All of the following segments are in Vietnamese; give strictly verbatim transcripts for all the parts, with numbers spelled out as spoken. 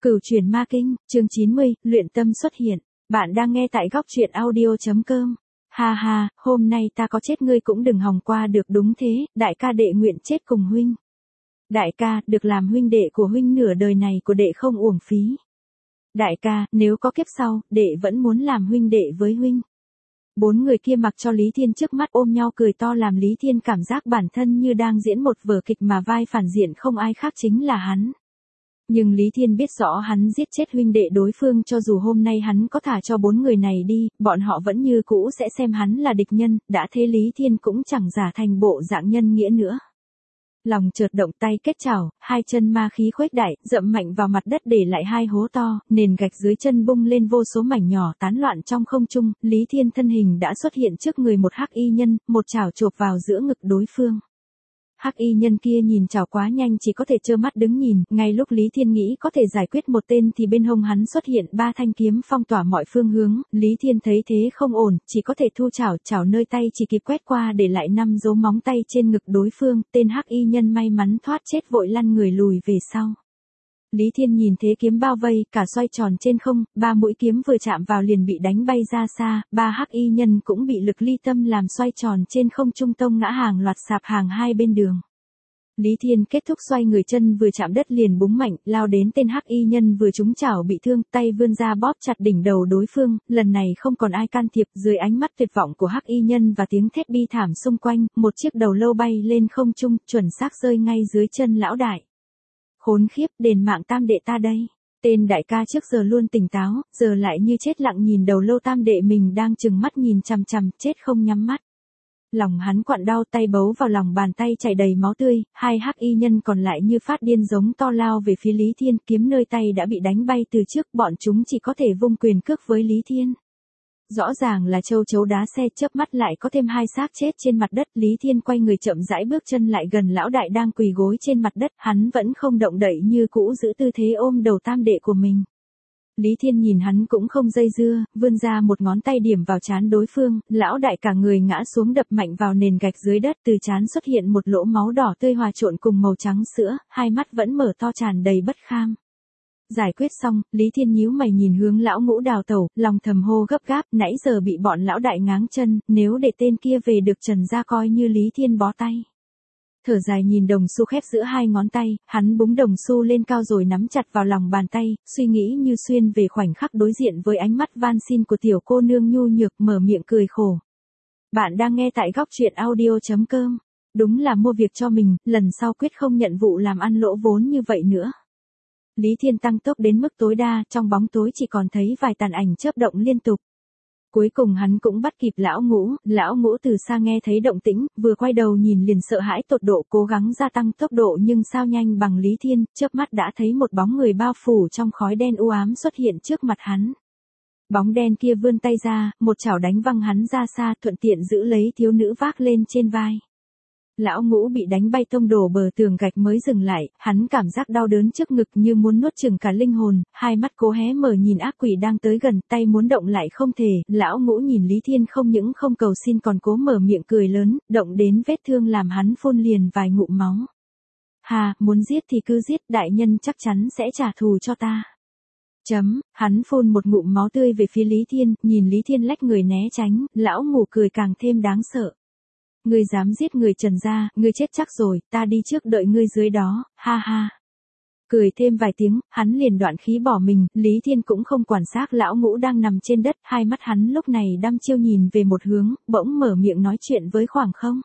Cửu Chuyển Ma Kinh, chương chín mươi, luyện tâm xuất hiện. Bạn đang nghe tại góc truyện audio chấm com. Ha ha, hôm nay ta có chết ngươi cũng đừng hòng qua được, đúng thế, đại ca đệ nguyện chết cùng huynh. Đại ca, được làm huynh đệ của huynh nửa đời này của đệ không uổng phí. Đại ca, nếu có kiếp sau, đệ vẫn muốn làm huynh đệ với huynh. Bốn người kia mặc cho Lý Thiên trước mắt ôm nhau cười to, làm Lý Thiên cảm giác bản thân như đang diễn một vở kịch mà vai phản diện không ai khác chính là hắn. Nhưng Lý Thiên biết rõ hắn giết chết huynh đệ đối phương, cho dù hôm nay hắn có thả cho bốn người này đi, bọn họ vẫn như cũ sẽ xem hắn là địch nhân, đã thế Lý Thiên cũng chẳng giả thành bộ dạng nhân nghĩa nữa. Lòng chợt động, tay kết chảo, hai chân ma khí khuếch đại, dậm mạnh vào mặt đất để lại hai hố to, nền gạch dưới chân bung lên vô số mảnh nhỏ tán loạn trong không trung, Lý Thiên thân hình đã xuất hiện trước người một hắc y nhân, một chảo chộp vào giữa ngực đối phương. Hắc y nhân kia nhìn chảo quá nhanh, chỉ có thể trơ mắt đứng nhìn, ngay lúc Lý Thiên nghĩ có thể giải quyết một tên thì bên hông hắn xuất hiện ba thanh kiếm phong tỏa mọi phương hướng, Lý Thiên thấy thế không ổn, chỉ có thể thu chảo, chảo nơi tay chỉ kịp quét qua để lại năm dấu móng tay trên ngực đối phương, tên hắc y nhân may mắn thoát chết vội lăn người lùi về sau. Lý Thiên nhìn thế kiếm bao vây, cả xoay tròn trên không, ba mũi kiếm vừa chạm vào liền bị đánh bay ra xa, ba hắc y nhân cũng bị lực ly tâm làm xoay tròn trên không trung tông ngã hàng loạt sạp hàng hai bên đường. Lý Thiên kết thúc xoay người, chân vừa chạm đất liền búng mạnh, lao đến tên hắc y nhân vừa trúng chảo bị thương, tay vươn ra bóp chặt đỉnh đầu đối phương, lần này không còn ai can thiệp, dưới ánh mắt tuyệt vọng của hắc y nhân và tiếng thét bi thảm xung quanh, một chiếc đầu lâu bay lên không trung, chuẩn xác rơi ngay dưới chân lão đại. Khốn khiếp, đền mạng tam đệ ta đây. Tên đại ca trước giờ luôn tỉnh táo, giờ lại như chết lặng nhìn đầu lâu tam đệ mình đang trừng mắt nhìn chằm chằm, chết không nhắm mắt. Lòng hắn quặn đau, tay bấu vào lòng bàn tay chảy đầy máu tươi, hai hắc y nhân còn lại như phát điên giống to lao về phía Lý Thiên, kiếm nơi tay đã bị đánh bay từ trước, bọn chúng chỉ có thể vung quyền cước với Lý Thiên. Rõ ràng là châu chấu đá xe, chớp mắt lại có thêm hai xác chết trên mặt đất, Lý Thiên quay người chậm rãi bước chân lại gần lão đại đang quỳ gối trên mặt đất, hắn vẫn không động đậy như cũ giữ tư thế ôm đầu tam đệ của mình. Lý Thiên nhìn hắn cũng không dây dưa, vươn ra một ngón tay điểm vào trán đối phương, lão đại cả người ngã xuống đập mạnh vào nền gạch dưới đất, từ trán xuất hiện một lỗ máu đỏ tươi hòa trộn cùng màu trắng sữa, hai mắt vẫn mở to tràn đầy bất kham. Giải quyết xong, Lý Thiên nhíu mày nhìn hướng lão ngũ đào tẩu, lòng thầm hô gấp gáp, nãy giờ bị bọn lão đại ngáng chân, nếu để tên kia về được Trần gia coi như Lý Thiên bó tay. Thở dài nhìn đồng xu khép giữa hai ngón tay, hắn búng đồng xu lên cao rồi nắm chặt vào lòng bàn tay, suy nghĩ như xuyên về khoảnh khắc đối diện với ánh mắt van xin của tiểu cô nương nhu nhược, mở miệng cười khổ. Bạn đang nghe tại góc truyện audio chấm com. Đúng là mua việc cho mình, lần sau quyết không nhận vụ làm ăn lỗ vốn như vậy nữa. Lý Thiên tăng tốc đến mức tối đa, trong bóng tối chỉ còn thấy vài tàn ảnh chớp động liên tục. Cuối cùng hắn cũng bắt kịp lão ngũ, lão ngũ từ xa nghe thấy động tĩnh, vừa quay đầu nhìn liền sợ hãi tột độ, cố gắng gia tăng tốc độ nhưng sao nhanh bằng Lý Thiên, chớp mắt đã thấy một bóng người bao phủ trong khói đen u ám xuất hiện trước mặt hắn. Bóng đen kia vươn tay ra, một chảo đánh văng hắn ra xa, thuận tiện giữ lấy thiếu nữ vác lên trên vai. Lão ngũ bị đánh bay tông đổ bờ tường gạch mới dừng lại, hắn cảm giác đau đớn trước ngực như muốn nuốt chửng cả linh hồn, hai mắt cố hé mở nhìn ác quỷ đang tới gần, tay muốn động lại không thể, lão ngũ nhìn Lý Thiên không những không cầu xin còn cố mở miệng cười lớn, động đến vết thương làm hắn phun liền vài ngụm máu. Hà, muốn giết thì cứ giết, đại nhân chắc chắn sẽ trả thù cho ta. Chấm, hắn phun một ngụm máu tươi về phía Lý Thiên, nhìn Lý Thiên lách người né tránh, lão ngũ cười càng thêm đáng sợ. Ngươi dám giết người Trần gia, ngươi chết chắc rồi, ta đi trước đợi ngươi dưới đó, ha ha. Cười thêm vài tiếng, hắn liền đoạn khí bỏ mình, Lý Thiên cũng không quản xác lão ngũ đang nằm trên đất, hai mắt hắn lúc này đăm chiêu nhìn về một hướng, bỗng mở miệng nói chuyện với khoảng không.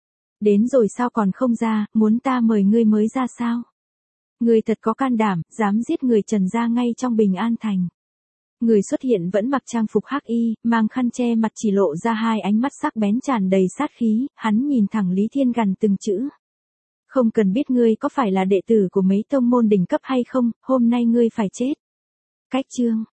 Đến rồi sao còn không ra, muốn ta mời ngươi mới ra sao? Ngươi thật có can đảm, dám giết người Trần gia ngay trong Bình An Thành. Người xuất hiện vẫn mặc trang phục hắc y, mang khăn che mặt, chỉ lộ ra hai ánh mắt sắc bén tràn đầy sát khí, hắn nhìn thẳng Lý Thiên gằn từng chữ. Không cần biết ngươi có phải là đệ tử của mấy tông môn đỉnh cấp hay không, hôm nay ngươi phải chết. Cách chương,